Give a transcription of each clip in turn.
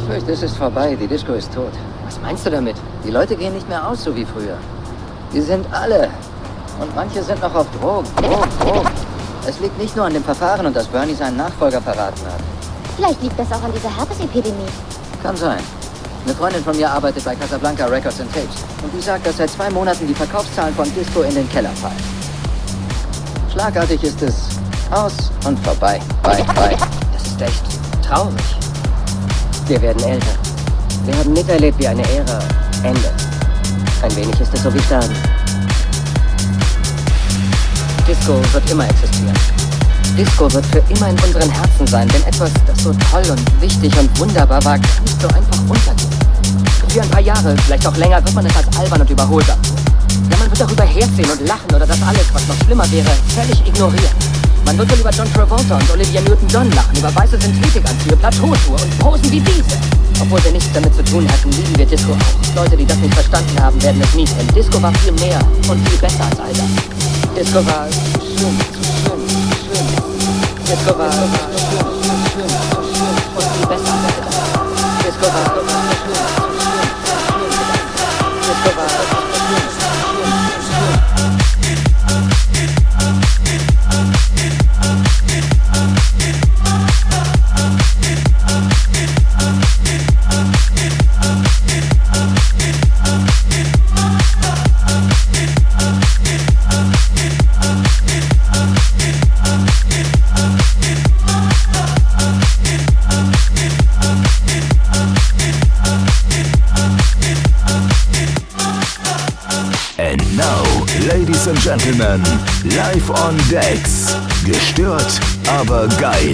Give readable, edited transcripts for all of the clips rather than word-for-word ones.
fürchte, es ist vorbei. Die Disco ist tot. Was meinst du damit? Die Leute gehen nicht mehr aus, so wie früher. Die sind alle. Und manche sind noch auf Drogen. Es liegt nicht nur an dem Verfahren und dass Bernie seinen Nachfolger verraten hat. Vielleicht liegt das auch an dieser Herpesepidemie. Kann sein. Eine Freundin von mir arbeitet bei Casablanca Records and Tapes. Und die sagt, dass seit 2 Monaten die Verkaufszahlen von Disco in den Keller fallen. Schlagartig ist es aus und vorbei. Bye. Das ist echt traurig. Wir werden älter. Wir haben miterlebt, wie eine Ära endet. Ein wenig ist es so wie Sterben. Disco wird immer existieren. Disco wird für immer in unseren Herzen sein, denn etwas, das so toll und wichtig und wunderbar war, kann nicht so einfach untergehen. Für ein paar Jahre, vielleicht auch länger, wird man es als albern und überholt abtun. Ja, man wird darüber hersehen und lachen oder das alles, was noch schlimmer wäre, völlig ignorieren. Man wird wohl über John Travolta und Olivia Newton-John lachen, über weiße Synthetikanzüge, Plateauschuhe und Posen wie diese. Obwohl wir nichts damit zu tun hatten, lieben wir Disco auch. Leute, die das nicht verstanden haben, werden es nie kennen. Disco war viel mehr und viel besser als all das. Disco war schön. Disco war schön und viel besser als all das. Disco war schön. Disco war schön. Ladies and Gentlemen, live on Decks. Gestört, aber geil.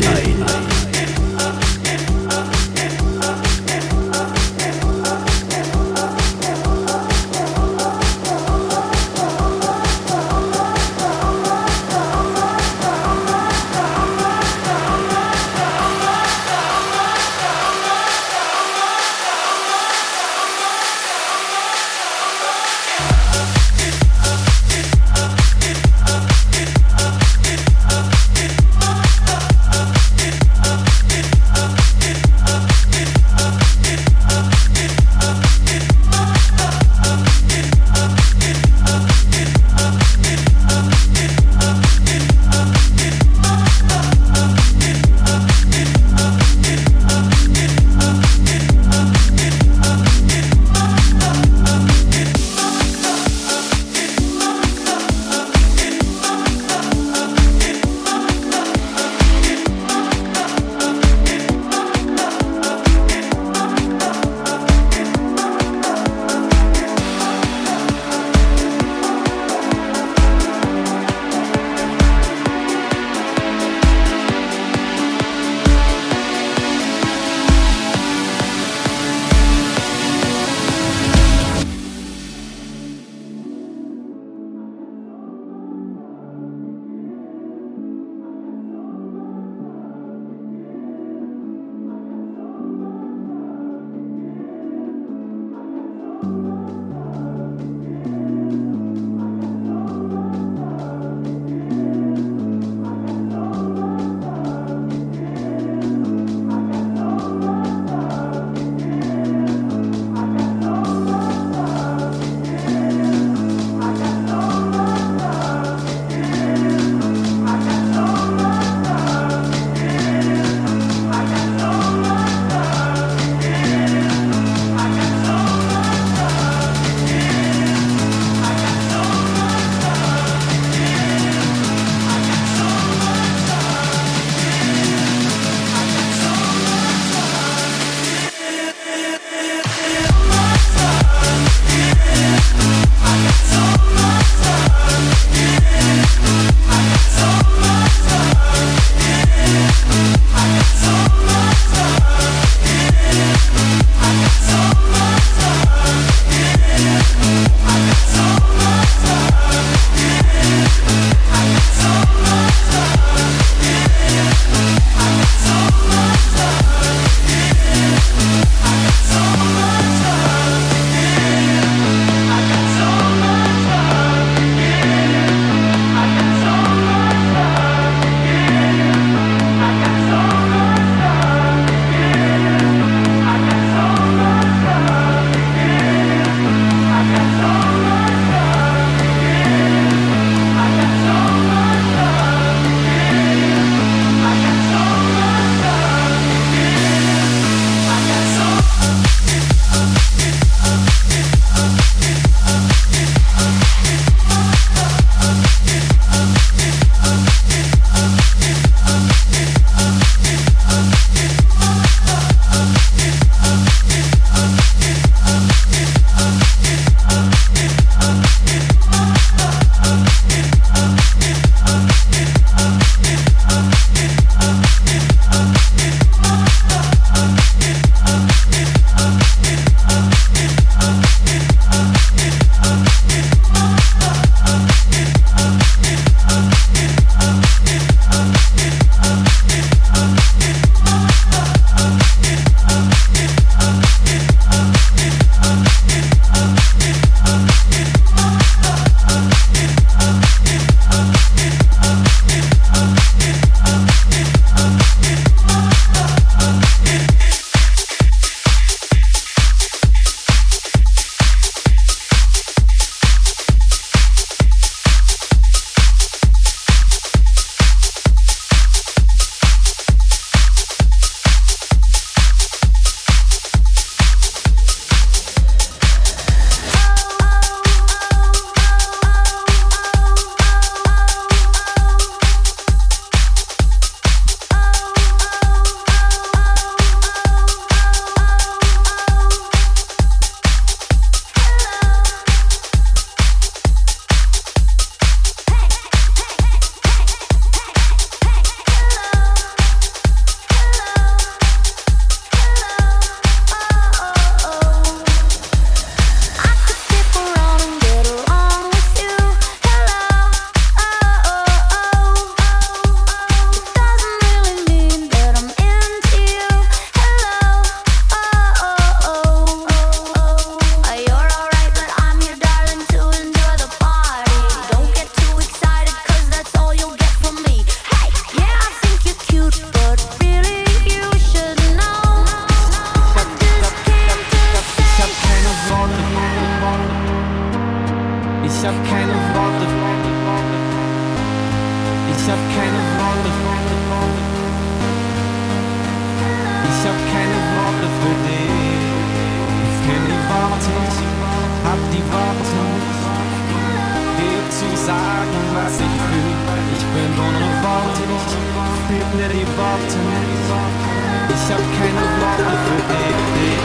hab keine Worte für dich. Ich kenn die Worte, hab die Worte, dir zu sagen, was ich fühl. Ich bin ohne Worte, fehlt mir die Worte. Ich hab keine Worte für dich.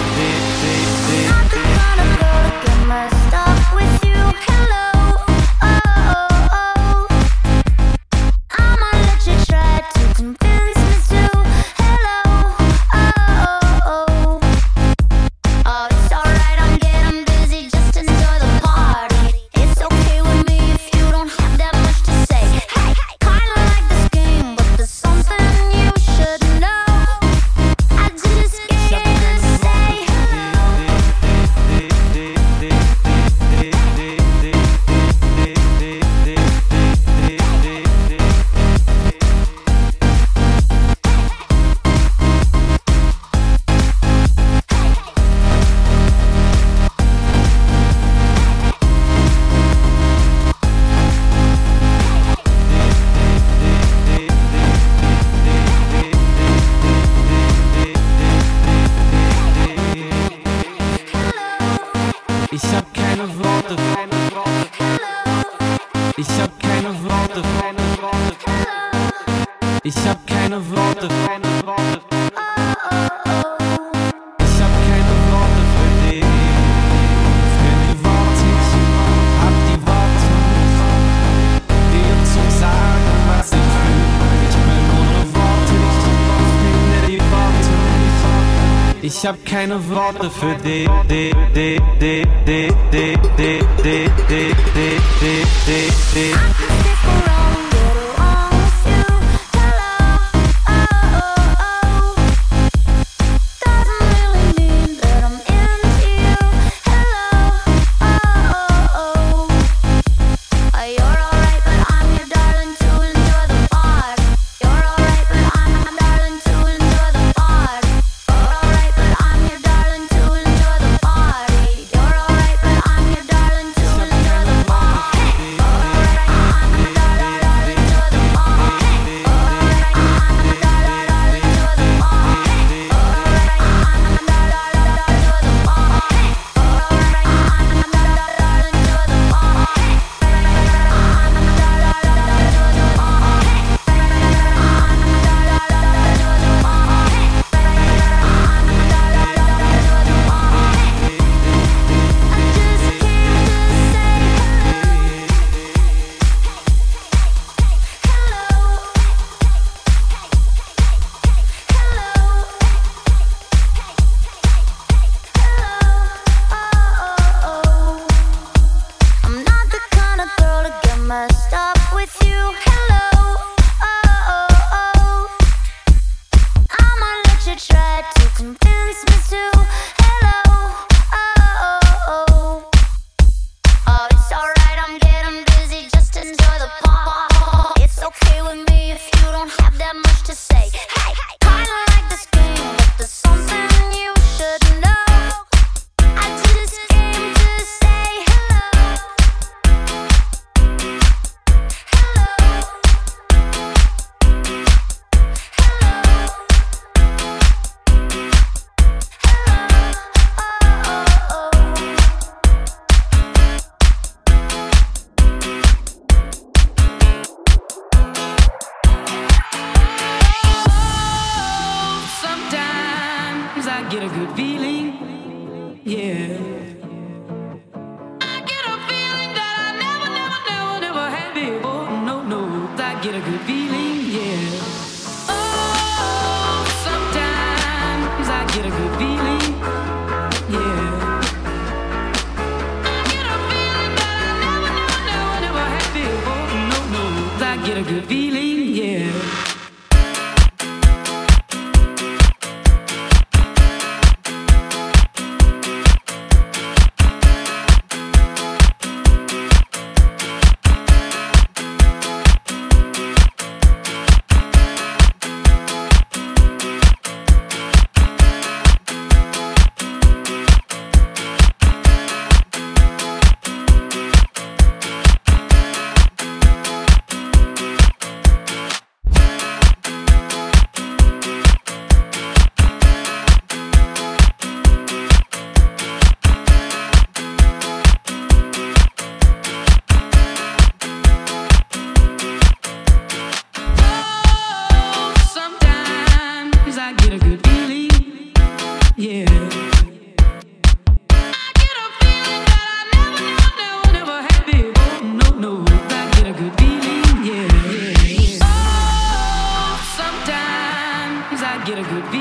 Ich hab keine Worte für dich.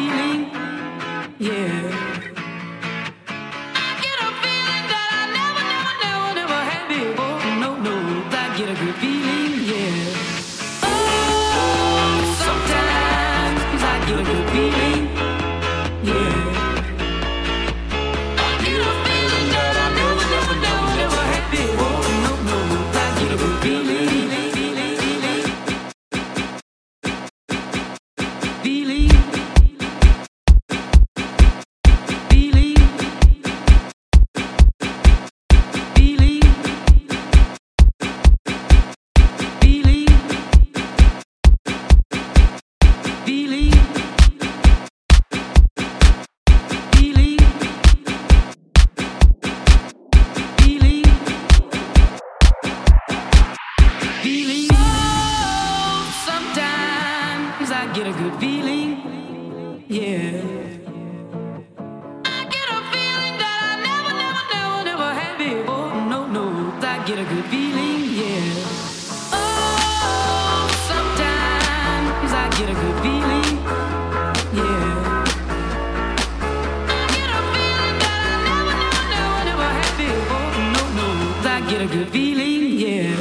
feeling, yeah. I get a feeling that I never had before. No, I get a good feeling, yeah. Oh, sometimes I get a good feeling, yeah. I get a feeling that I never had before. No, I get a good feeling. Get a good feeling, yeah. I get a feeling that I never had before. No, I get a good feeling, yeah. Oh, sometimes I get a good feeling, yeah. I get a feeling that I never had before. No, I get a good feeling, yeah.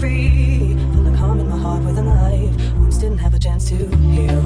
free. Full of calm in my heart with a knife. Wounds didn't have a chance to heal.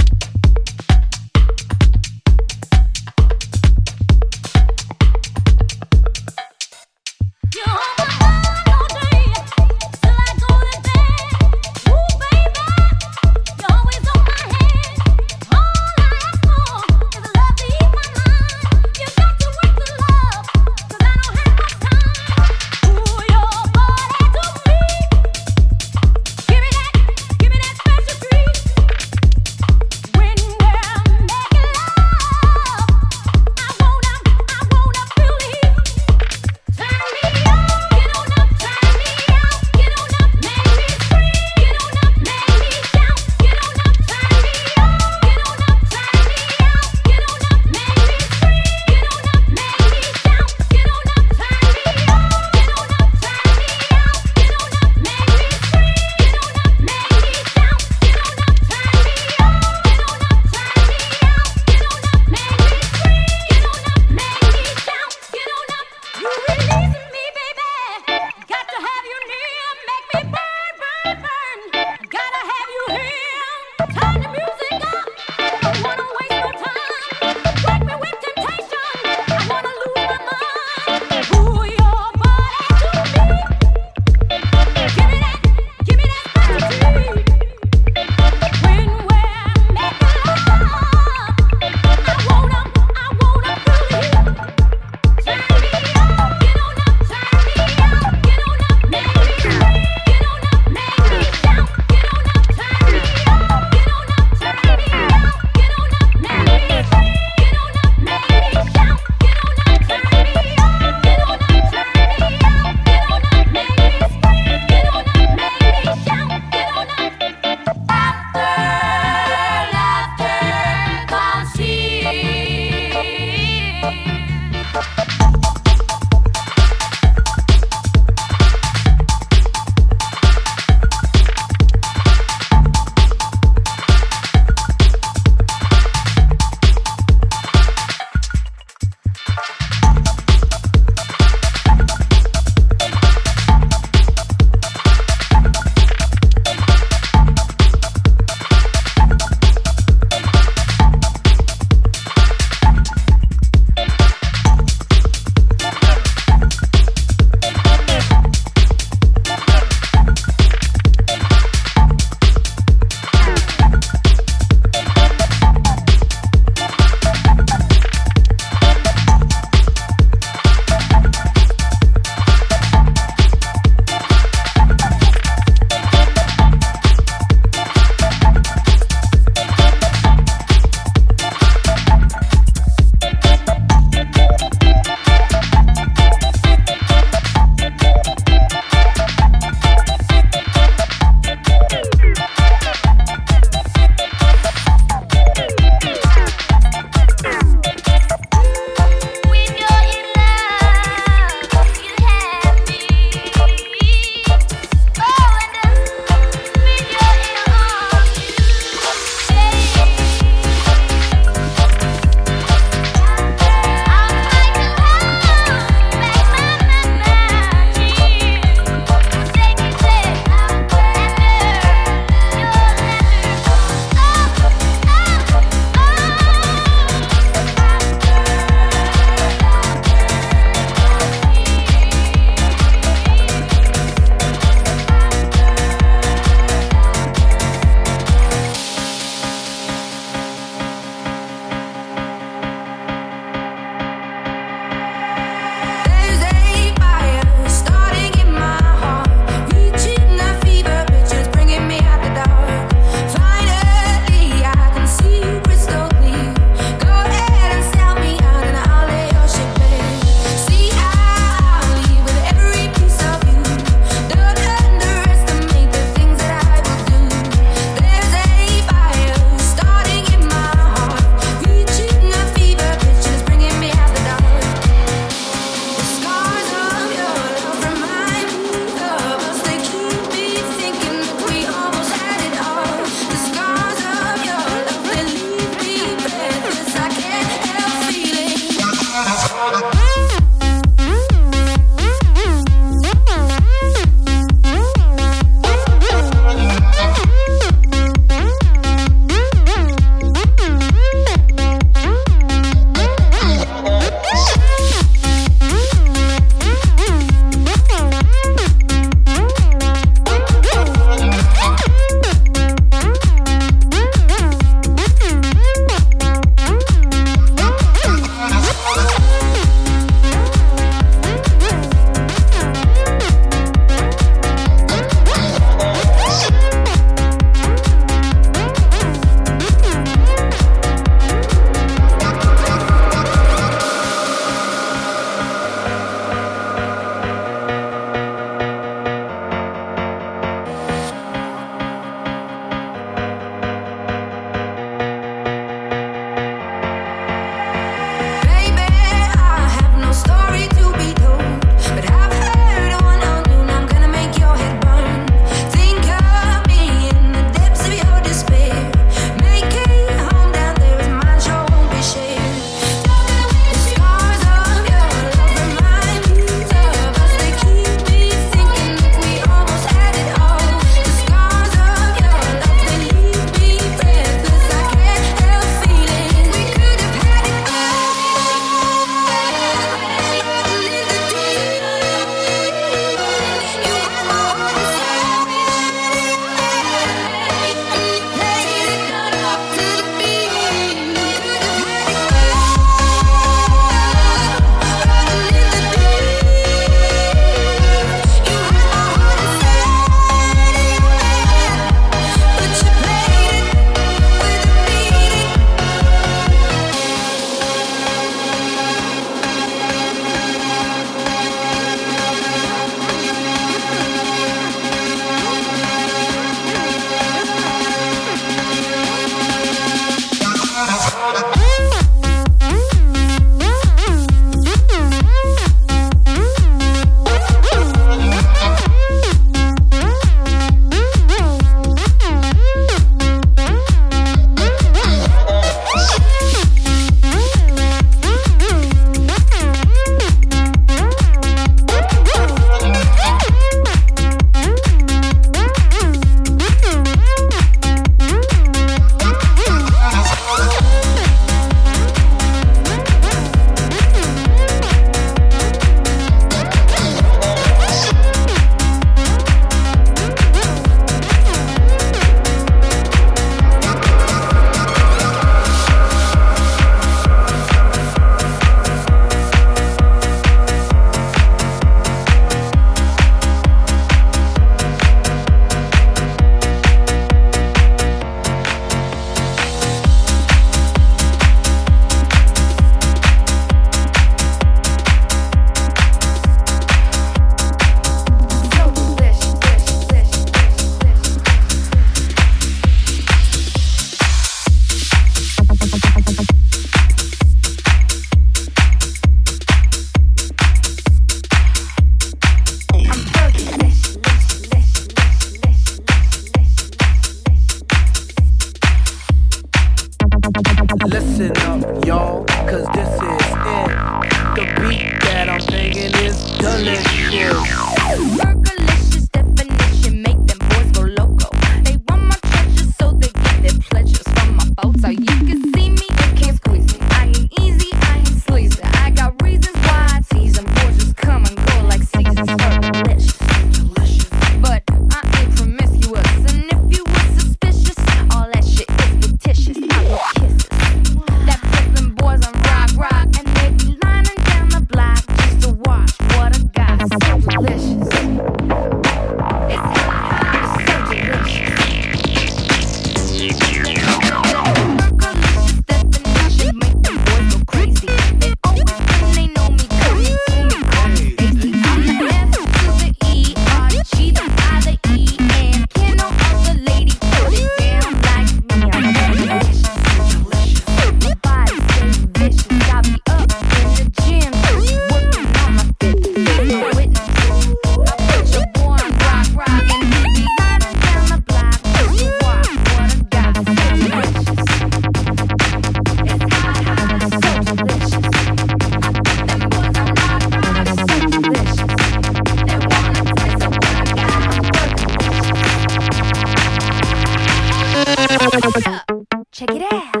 Check it out.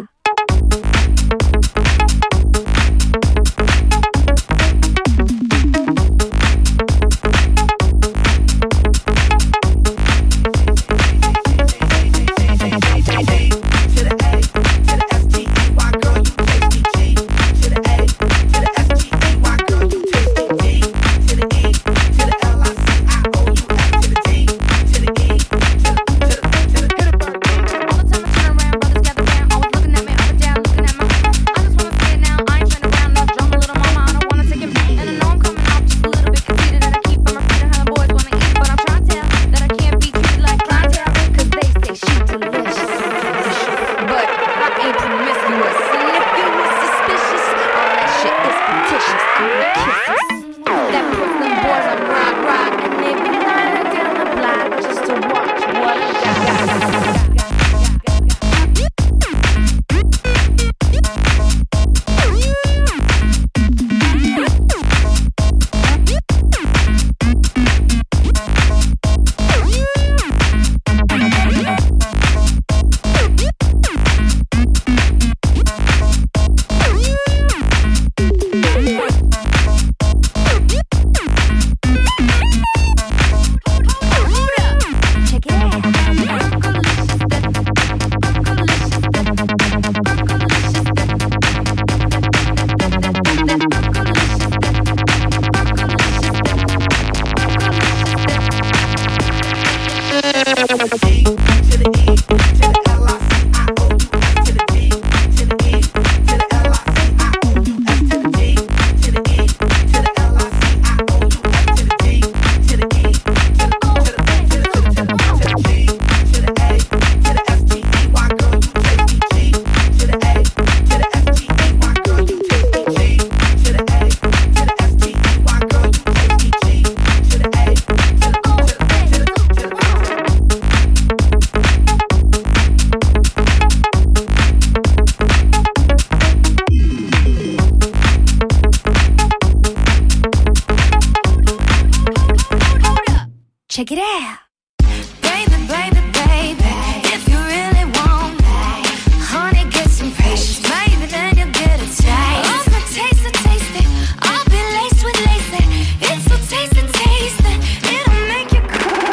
Check it out. Baby, baby, baby, if you really want me, honey, get some patience. Maybe then you'll get a taste. Oh, my taste so tasty. I'll be laced with lace. It's so tasty, tasty. It'll make you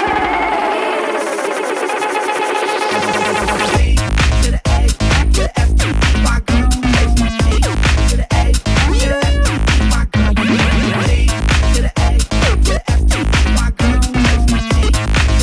To the A, to the F, to the Y, girl, you taste my G. To the A, to the F, to the Y, girl, you taste my G. To the A, to the F, to the Y, girl, you taste my G.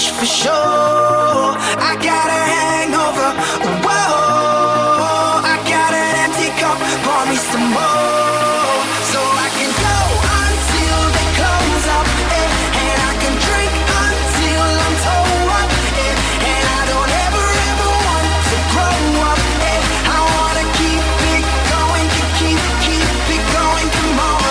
much for sure. I got a hangover. Whoa, I got an empty cup. Pour me some more, so I can go until they close up, and I can drink until I'm toe up, and I don't ever want to grow up. I wanna keep it going, keep it going. Come on.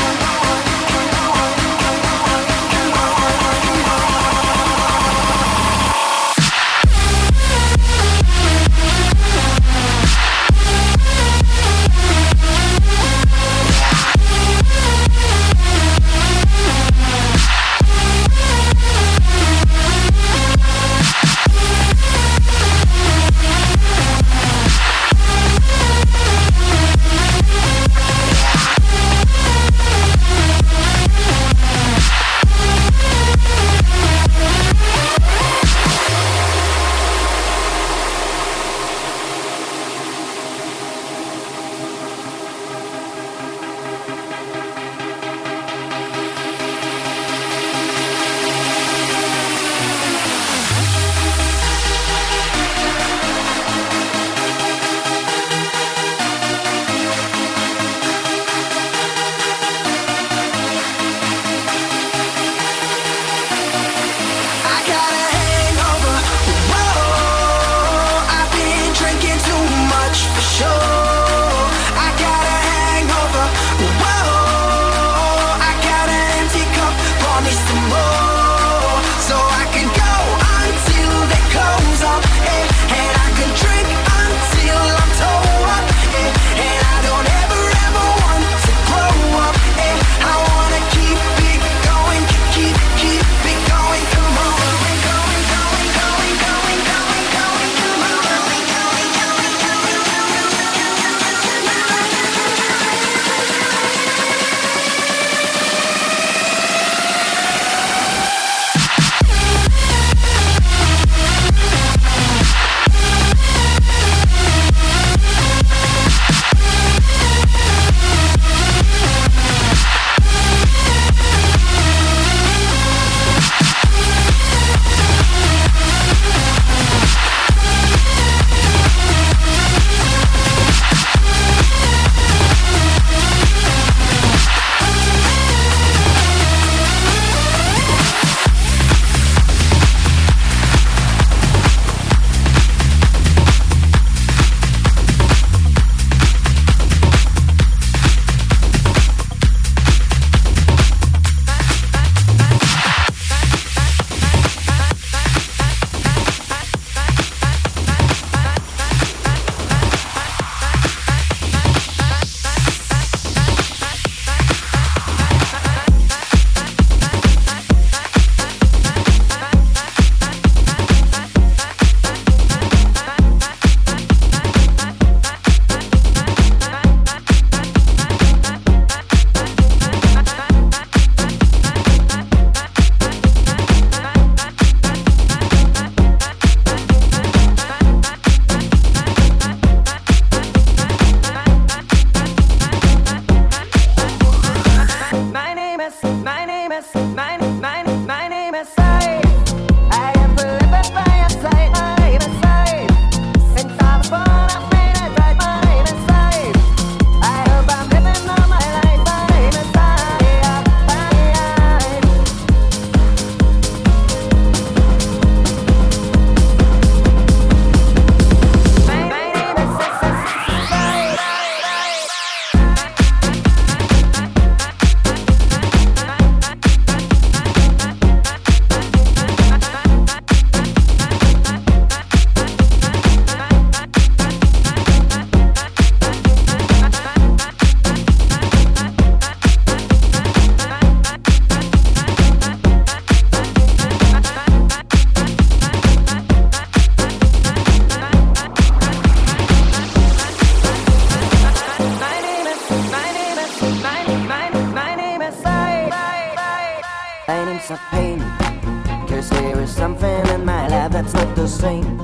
of pain. Cause there is something in my life that's not the same.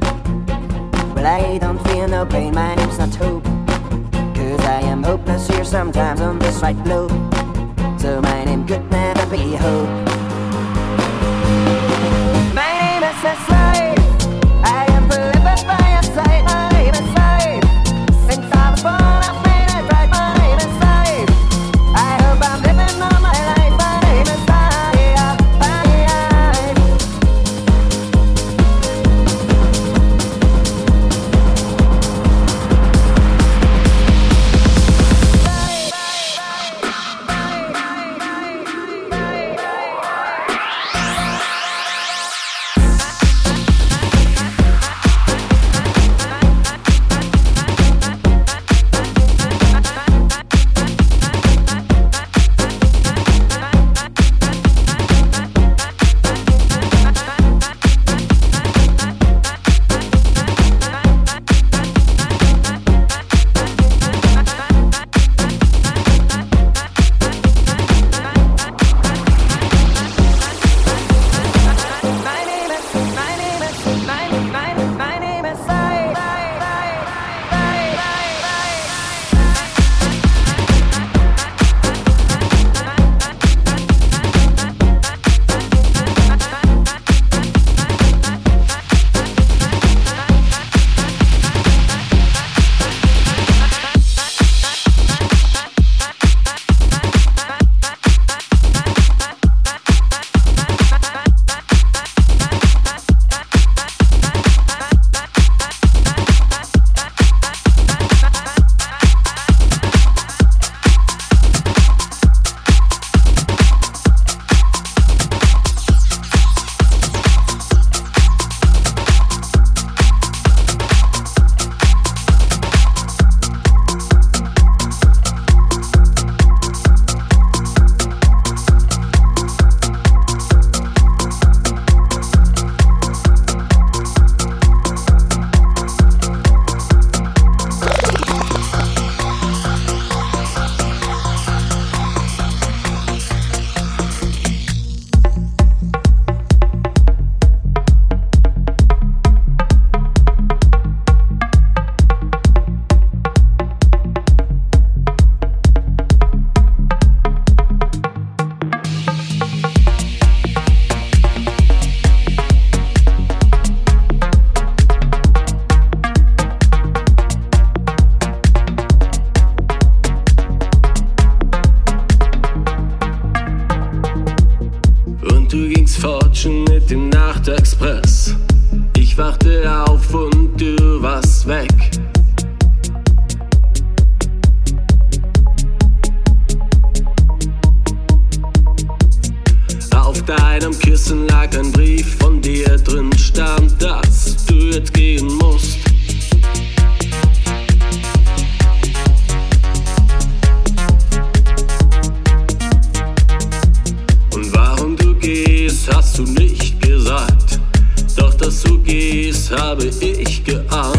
Well, I don't feel no pain, my name's not Hope. Cause I am hopeless here sometimes on this right globe. So my name could never be Hope. My name is Und du gingst fort schon mit dem Nachtexpress. Ich wachte auf und du warst weg. Auf deinem Kissen lag ein Brief von dir, drin stand, dass du jetzt gehen musst. Und warum du gehst, hast du nicht gesagt. Doch dass du gehst, habe ich geahnt.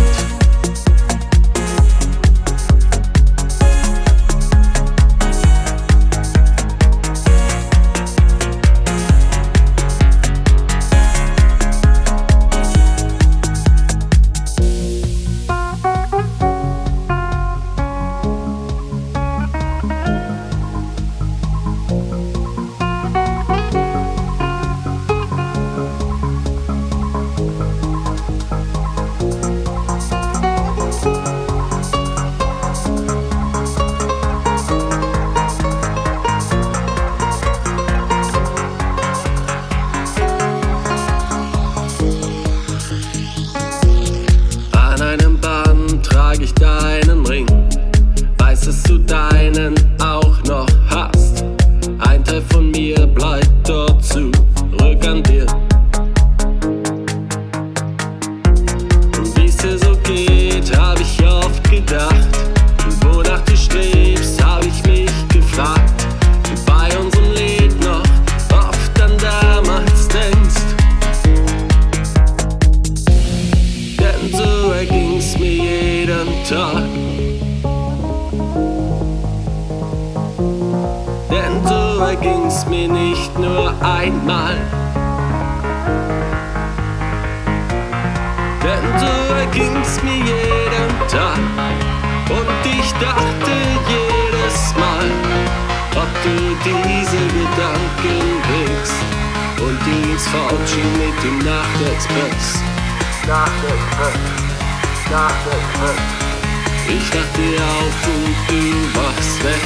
Ich dachte auf und du warst weg.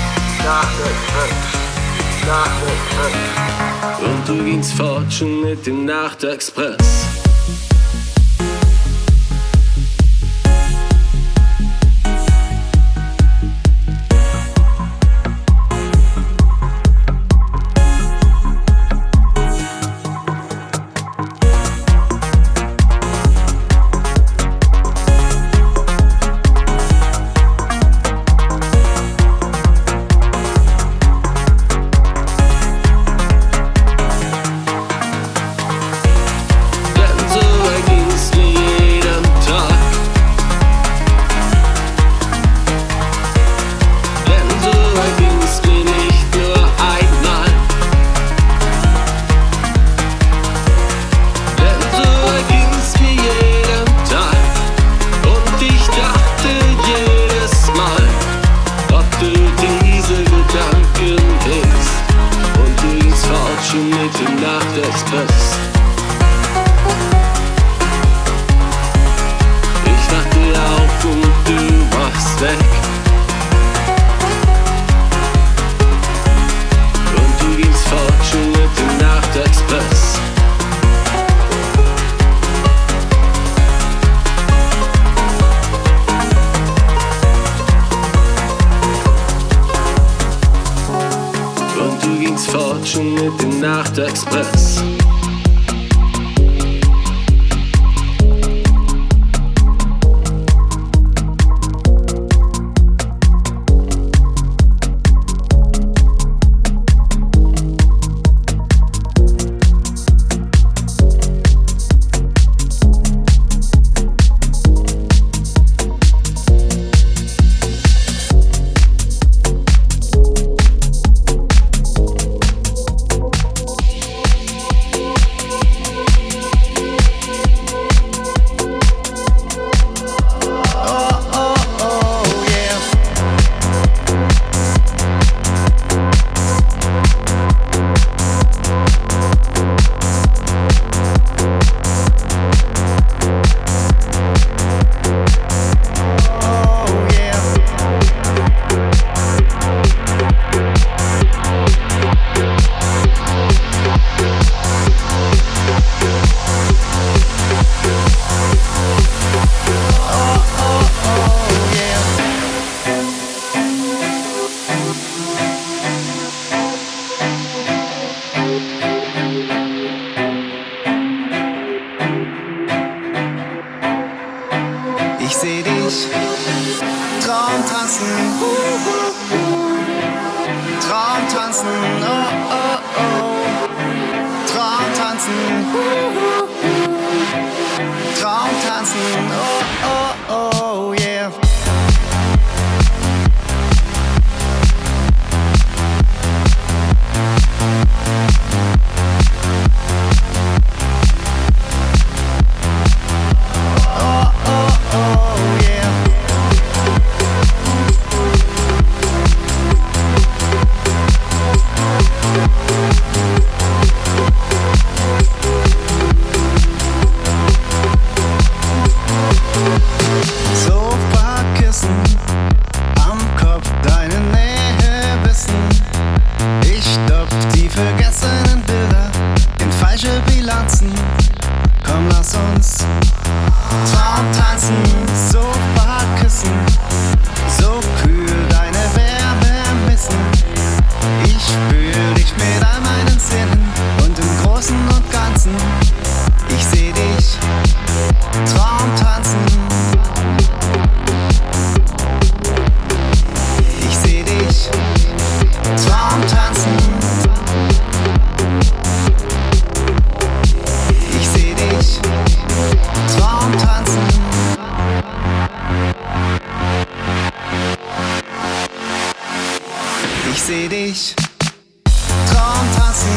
Und du gingst fort schon mit dem Nachtexpress. Nachtexpress. uns Traumtanzen, Sofa küssen, so kühl deine Wärme missen. Ich spür dich mit all meinen Sinnen und im Großen und Ganzen, ich seh dich Traumtanzen. Ich seh dich Traumtanzen. Ich seh dich Traumtanzen. Ich seh dich Traumtanzen.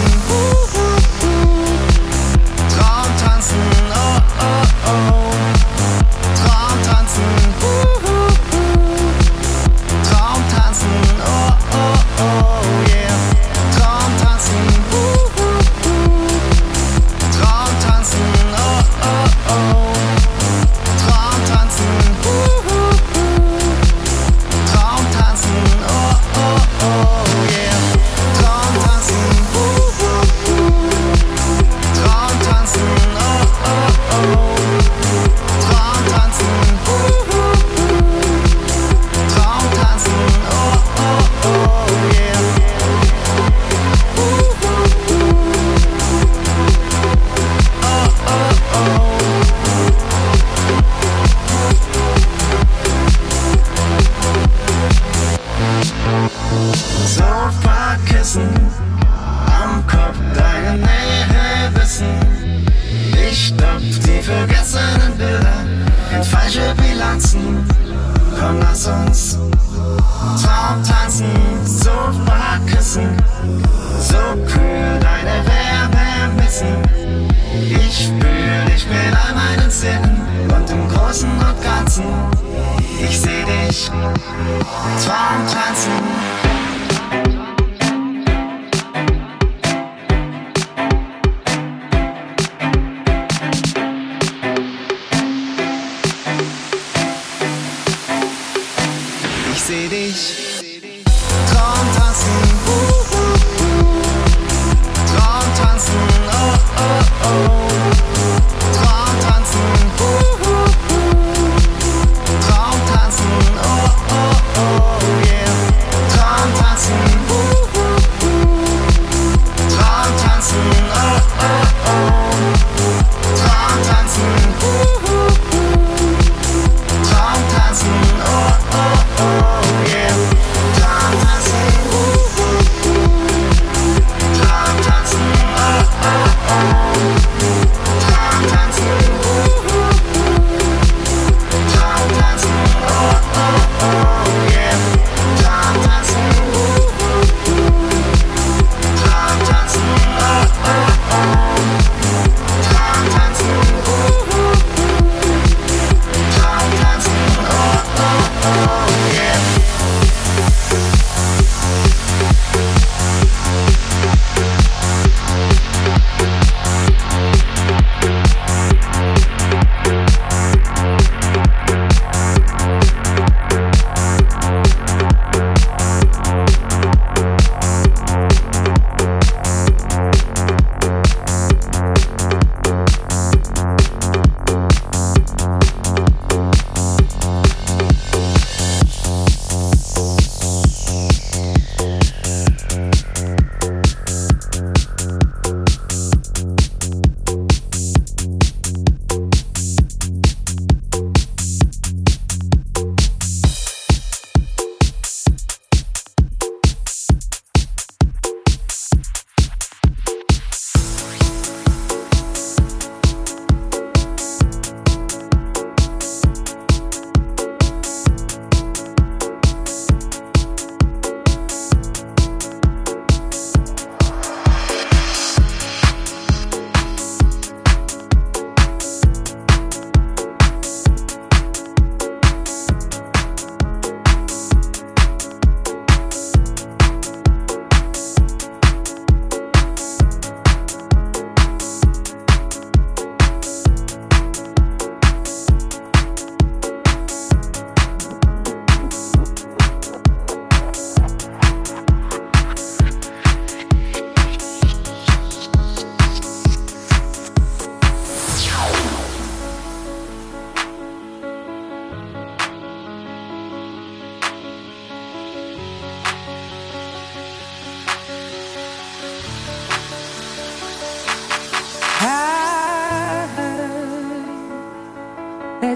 Traumtanzen, oh oh oh. Traumtanzen, Traumtanzen, oh oh oh yeah. Traumtanzen, Traumtanzen, oh oh oh. Traumtanzen, Traumtanzen, oh oh oh yeah. Traumtanzen, Traumtanzen, oh oh oh. Traumtanzen, Traumtanzen, oh oh oh yeah. Sofakissen, am Kopf deine Nähe wissen. Ich stopf die vergessenen Bilder in falsche Bilanzen. Komm, lass uns Traumtanzen, Sofakissen, so kühl deine Wärme missen. Ich spür dich mit all meinen Sinnen und im Großen und Ganzen, ich seh dich Traumtanzen. Ich seh dich Traumtanzen, Traumtanzen, oh oh oh. Traumtanzen, Traumtanzen, oh oh oh yeah.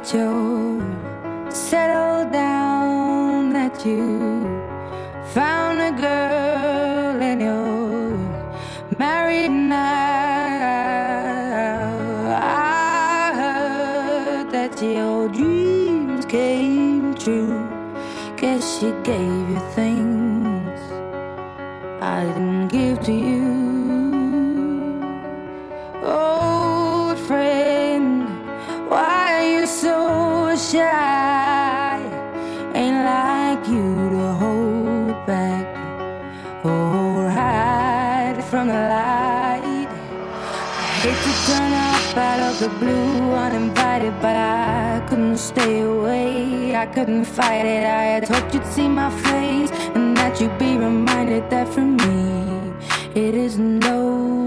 that you're settled down, that you found a girl and you're married now. I heard that your dreams came true. Guess she gave you things I didn't give to you. Old friend, why are you so shy? Ain't like you to hold back or hide from the light. I hate to turn up out of the blue uninvited, but I couldn't stay away. I couldn't fight it. I had hoped you'd see my face and that you'd be reminded that for me it isn't over.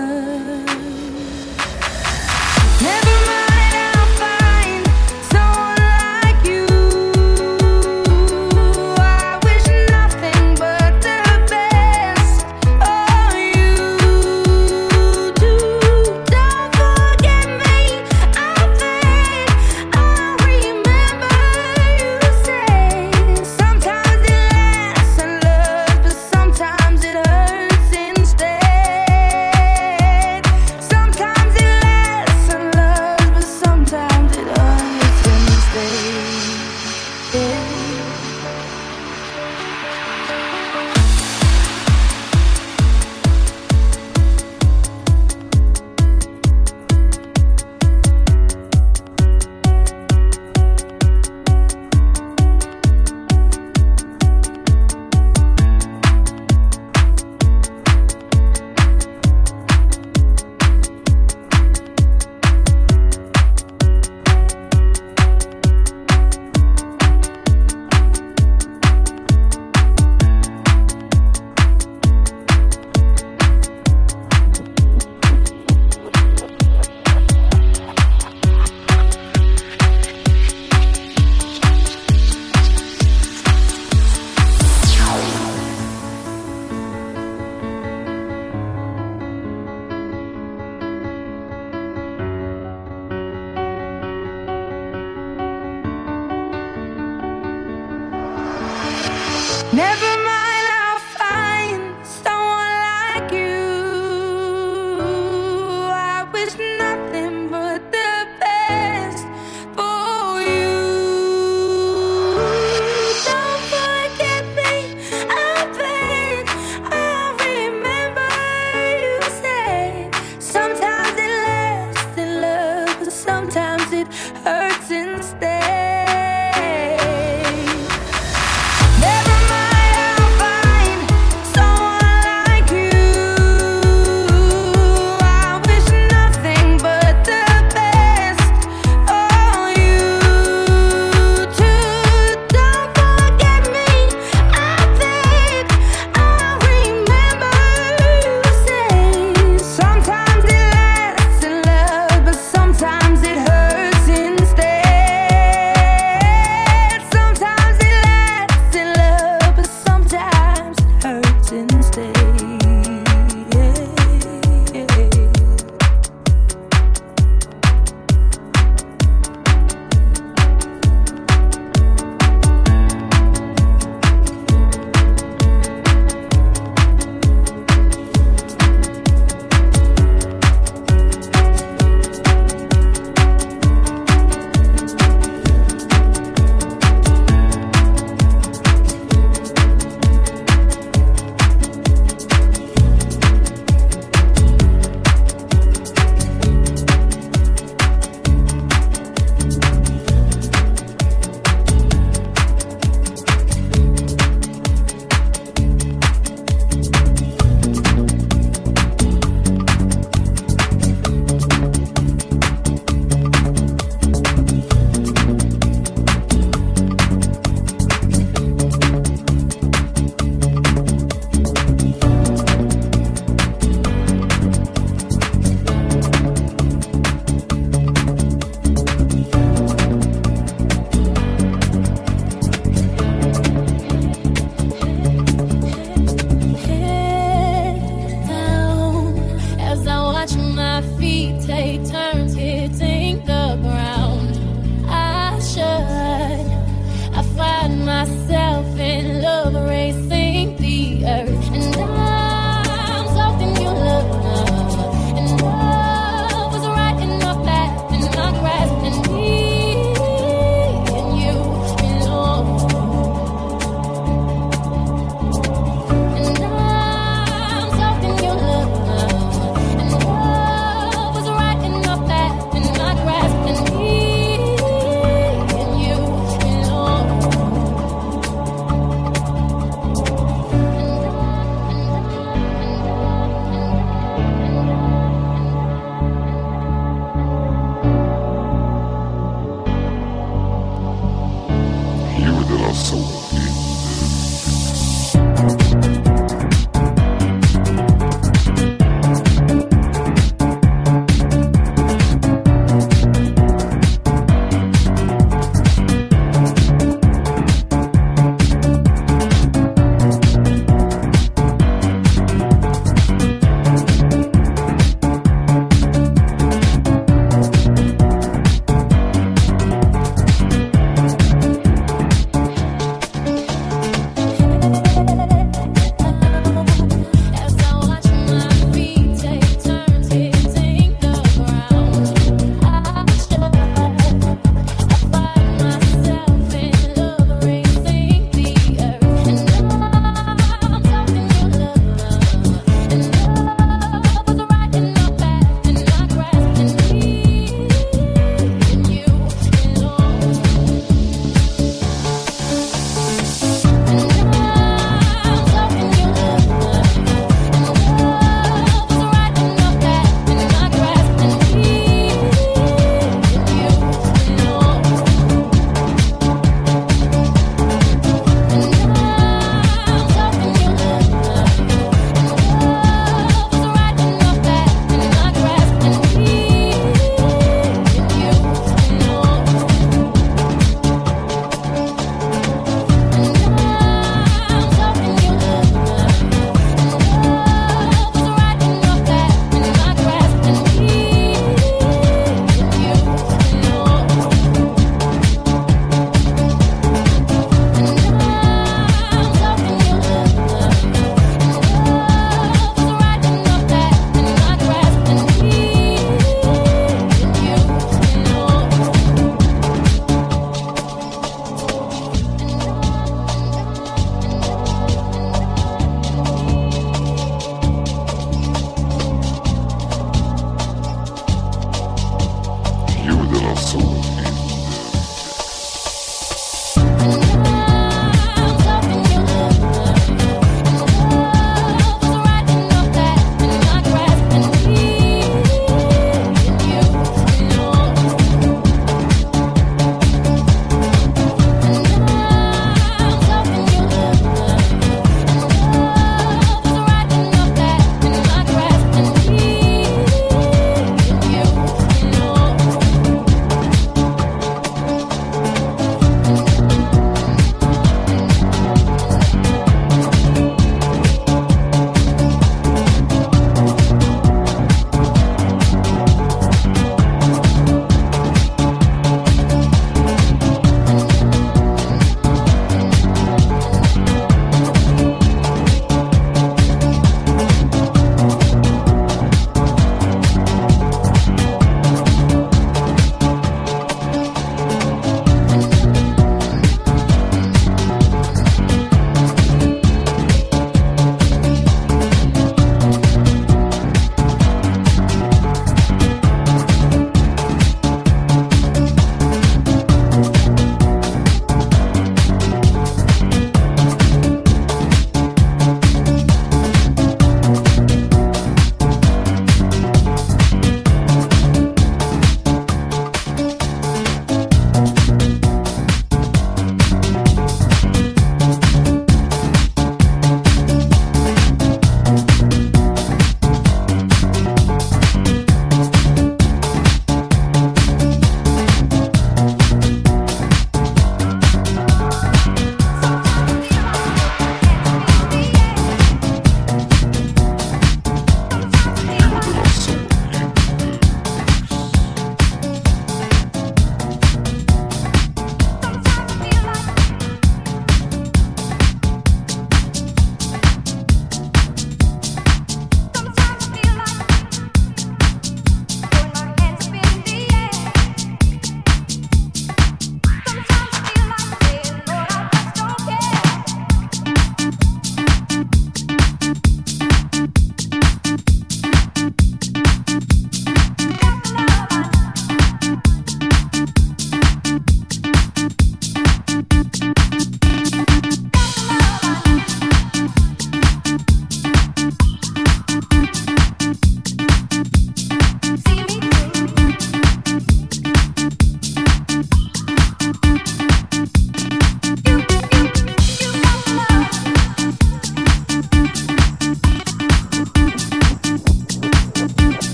Never mind, I'll find someone like you. I wish nothing but the best for you too. Don't forget me, I think I'll remember you say. Sometimes it lasts and loves, but sometimes it hurts instead. Sometimes it lasts and loves, but sometimes it hurts instead. Never mind, I'll find someone like you. I wish nothing but the best for you. Don't forget me, I beg. I'll remember you say. Sometimes it lasts in love, but sometimes it hurts instead. Never mind, I'll find someone like you. I wish nothing but the best for you too. Don't forget me, I think I'll remember you say. Sometimes it lasts in love, but sometimes it hurts instead. Sometimes it lasts in love, but sometimes it hurts instead. My feet take turns hitting the ground. I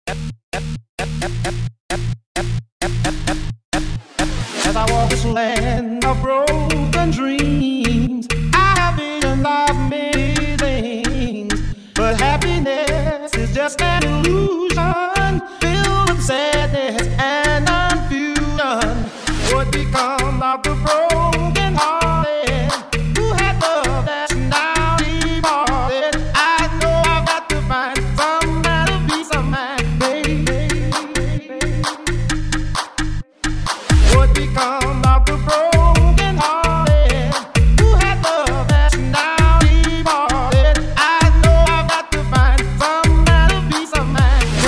As I walk this land of broken dreams, I have visions of many things, but happiness is just an illusion filled with sadness and confusion. What becomes of the broken hearted who had love that's now departed? I know I've got to find some kind of peace of mind, baby. What becomes of the broken hearted who had love that's now departed? I know I've got to find some kind of peace of mind.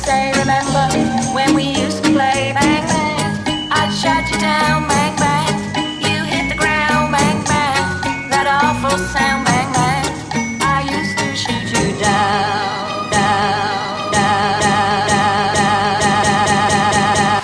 say, remember when we used to play bang bang? I'd shut you down, bang bang. You hit the ground, bang bang. That awful sound, bang bang. I used to shoot you down, down, down, down, down, down, down.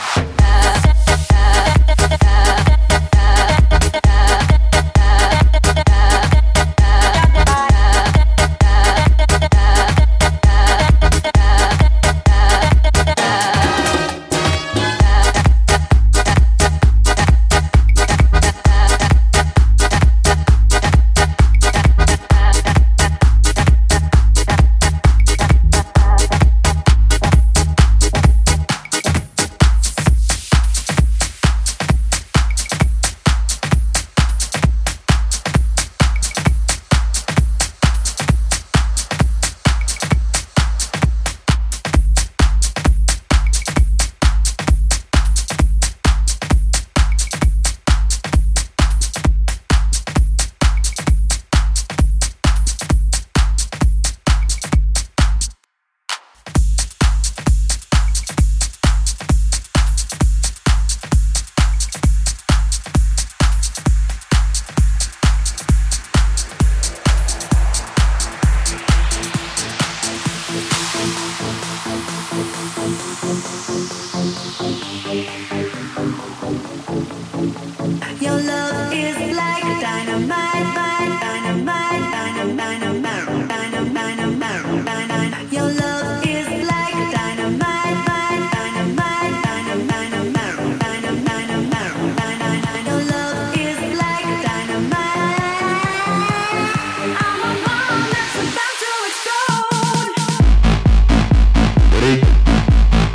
Your love is like dynamite, dynamite, dynamite, dynamite, dynamite, dynamite. Your love is like dynamite, dynamite, dynamite, dynamite, dynamite. Your love is like dynamite. I'm a bomb that's about to explode.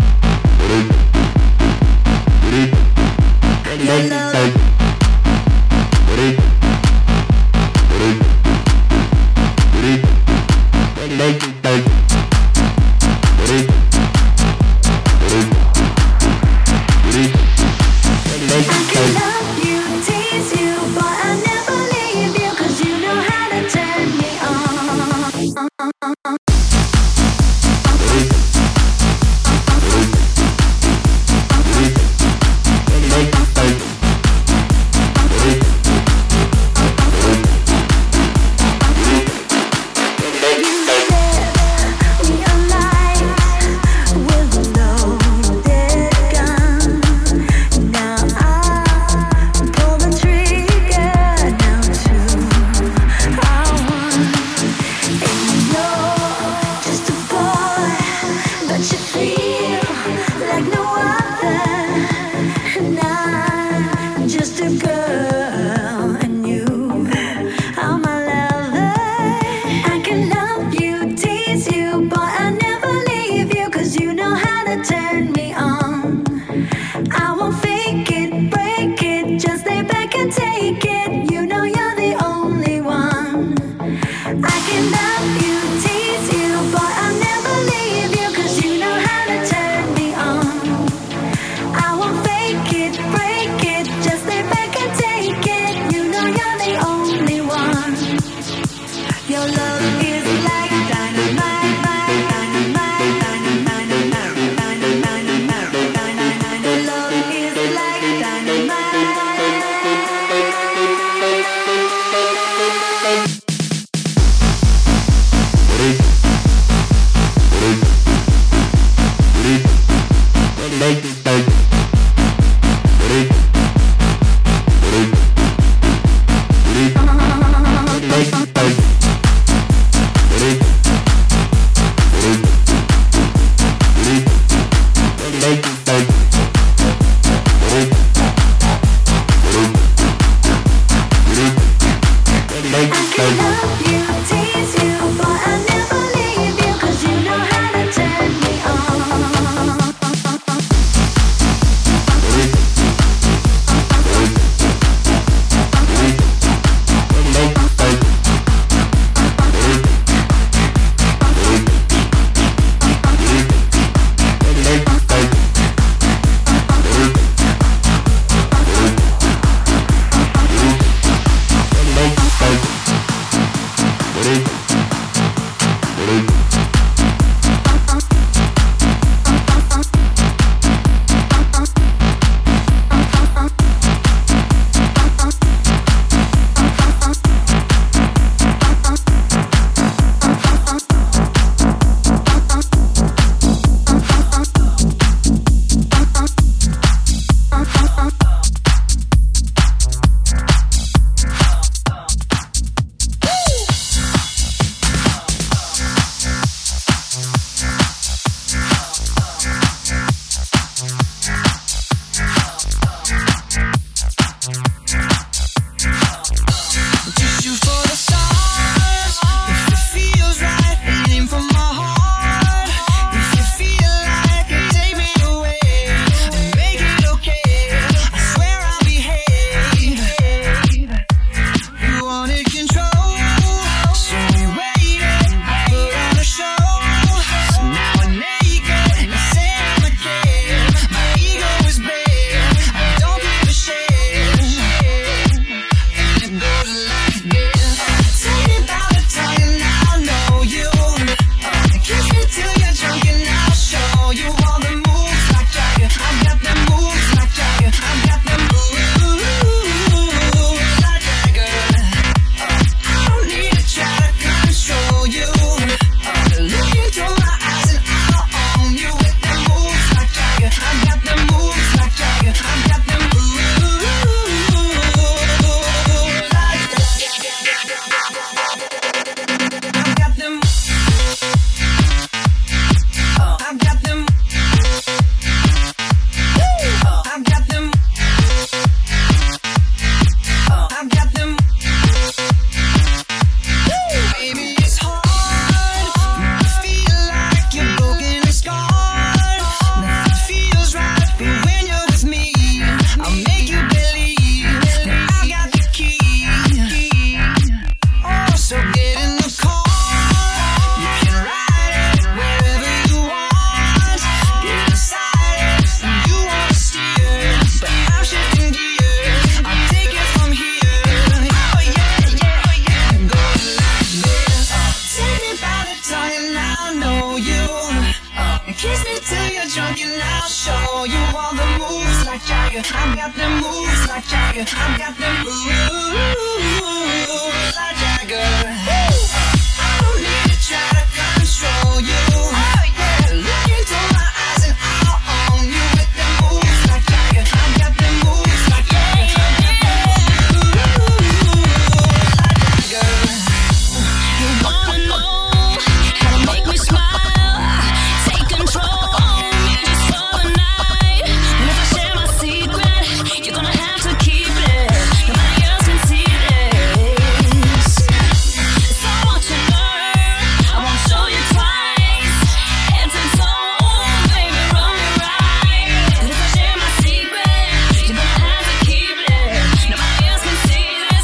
me till you're drunk and I'll show you all the moves like Jagger. I've got them moves like Jagger. I've got them moves like Jagger. I don't need to try to control you. Oh yeah, look into my eyes and I'll own you with them moves like Jagger. I've got them moves like Jagger. I've got them moves like Jagger. You wanna know how to make me smile? Take control of me just for a night. And if I share my secret, you're gonna have to keep it. Nobody else can see this. So I want you to learn, I won't show you twice. Head to toe, baby, run me right. And if I share my secret, you're gonna have to keep it. Nobody else can see this.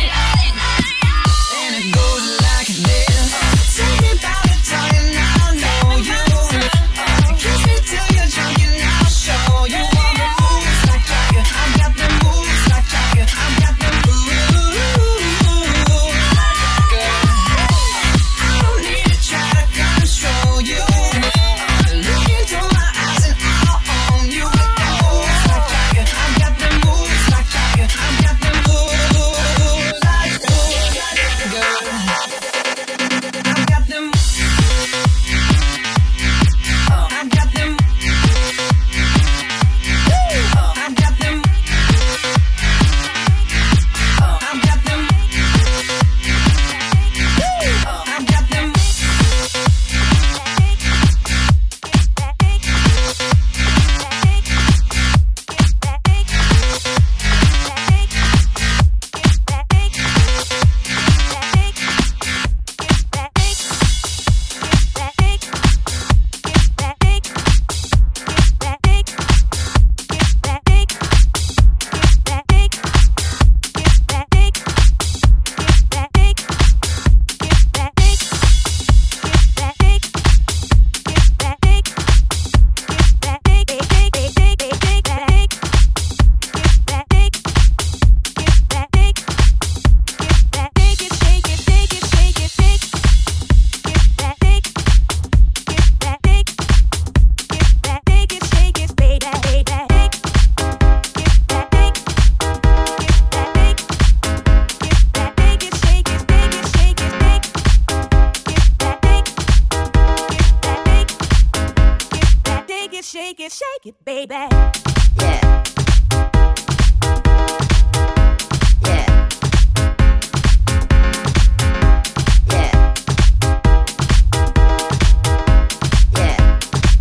And it goes like this. Take me by the tongue and I'll know you. Kiss me till you're drunk and I'll show you all the moves like Jagger. I've got them moves like Jagger. I've got them moves like Jagger. I don't need to try to control you. Look into my eyes and I'll own you with them moves like Jagger. I've got them moves like Jagger. I've got them moves like Jagger. I've got them. I've got them. I've got them. I've got them. I've got them. Shake it, baby. Yeah. Yeah. Yeah. Yeah.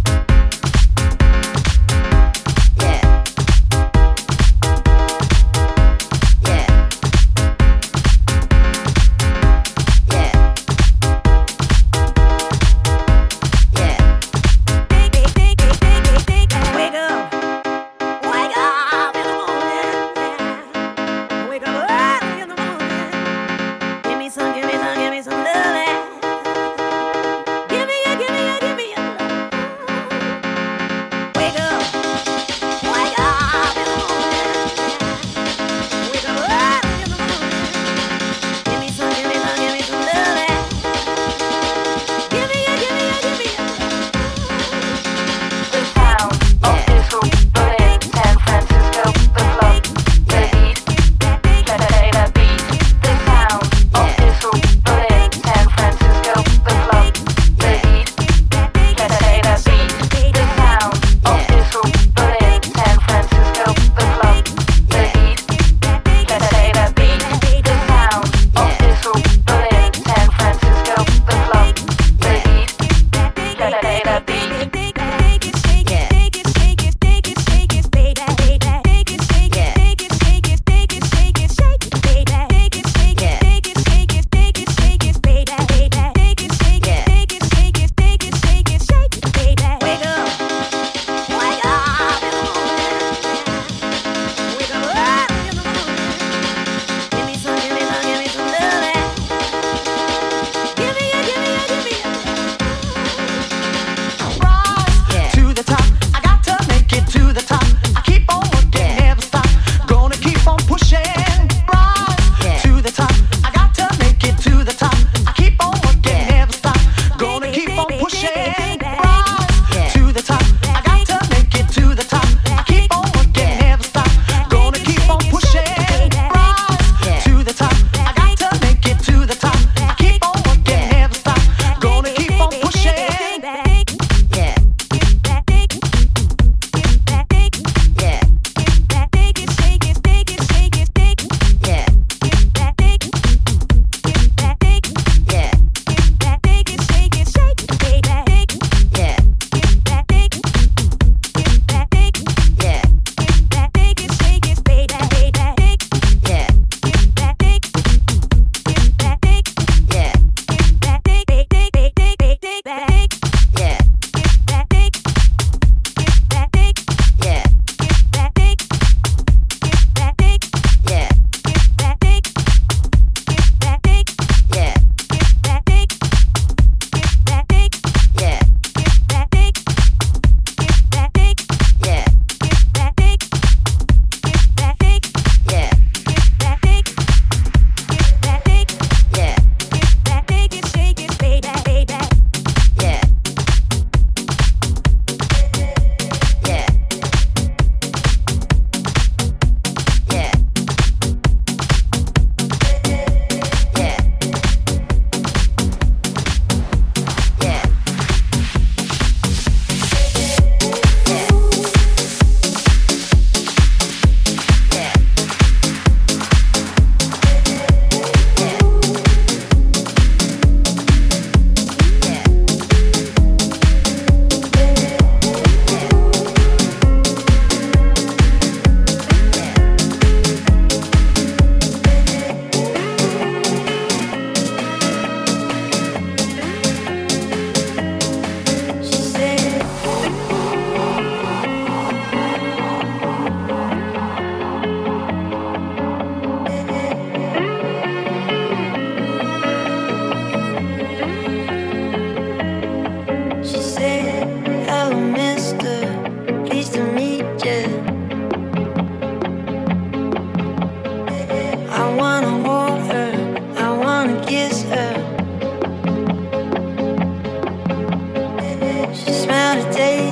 Yeah. Yeah. Yeah. Wake up.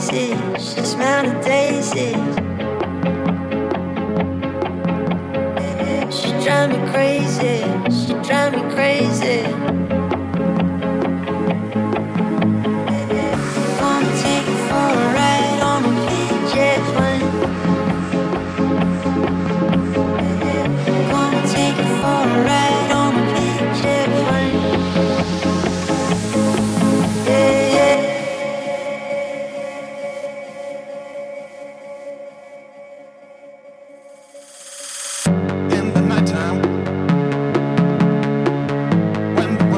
faces, she smelled the daisies. She drive me crazy, she drive me crazy. Wanna take you for a ride on a PJ plane. Wanna take you for a ride on a PJ plane. Yeah, yeah. In the nighttime, when the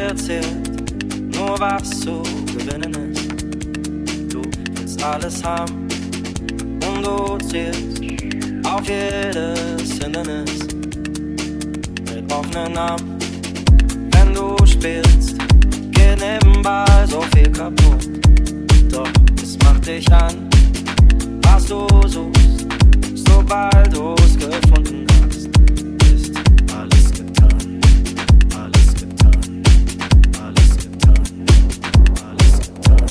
dir zählt nur was zu gewinnen ist. Du willst alles haben und du zielst auf jedes Hindernis mit offenen Armen. Wenn du spielst, geht nebenbei so viel kaputt. Doch es macht dich an, was du suchst. Sobald du's gefunden hast, ist alles getan. Alles getan. Alles getan. Alles getan.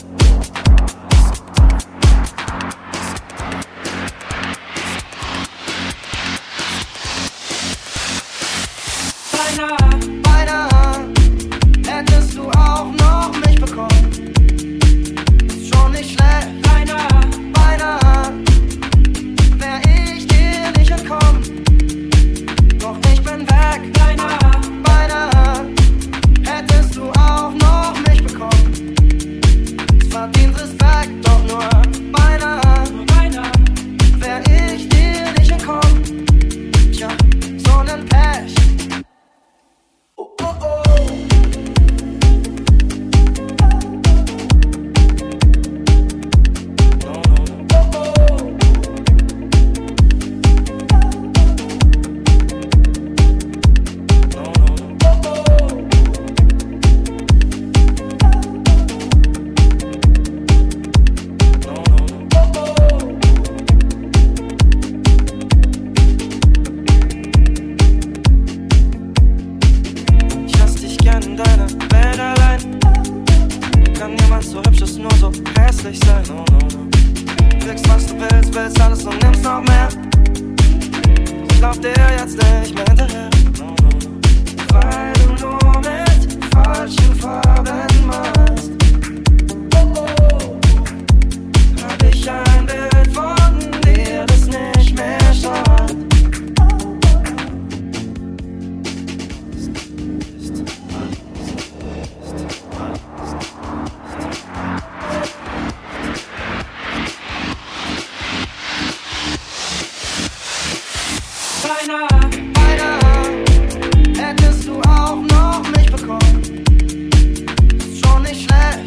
Beinahe hättest du auch noch mich bekommen. Ist schon nicht schlecht. Beinahe wär ich dir nicht entkommen. Doch ich bin weg. Beinahe hättest du auch noch mich bekommen. Es verdient Respekt, doch nur beinahe wär ich dir nicht entkommen. Tja, so nen Pech. Hättest du auch noch mich bekommen. Ist schon nicht schlecht.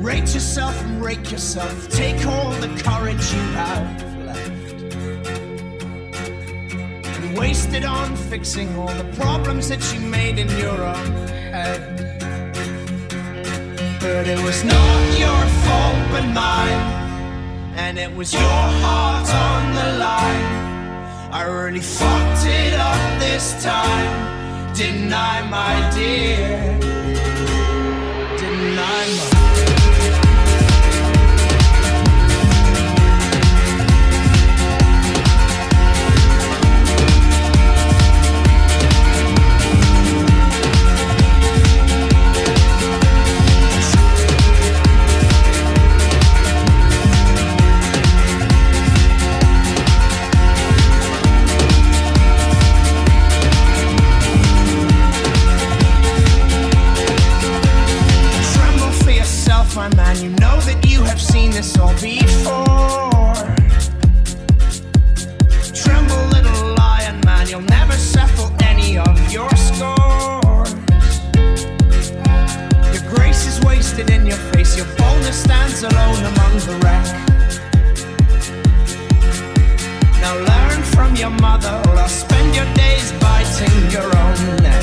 Rate yourself and rake yourself. Take all the courage you have left and waste it on fixing all the problems that you made in your own head. But it was not your fault but mine, and it was your heart on the line. I really fucked it up this time, didn't I, my dear? Didn't I, my my man, you know that you have seen this all before. Tremble, little lion man, you'll never settle any of your scores. Your grace is wasted in your face, your boldness stands alone among the wreck. Now learn from your mother, or I'll spend your days biting your own neck.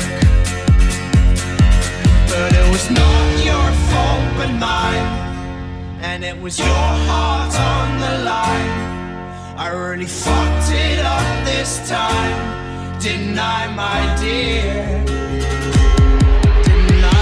But it was not your fault but mine, and it was your heart on the line. I really fucked it up this time, didn't I, my dear? Didn't I,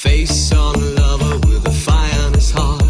Face on a lover with a fire in his heart.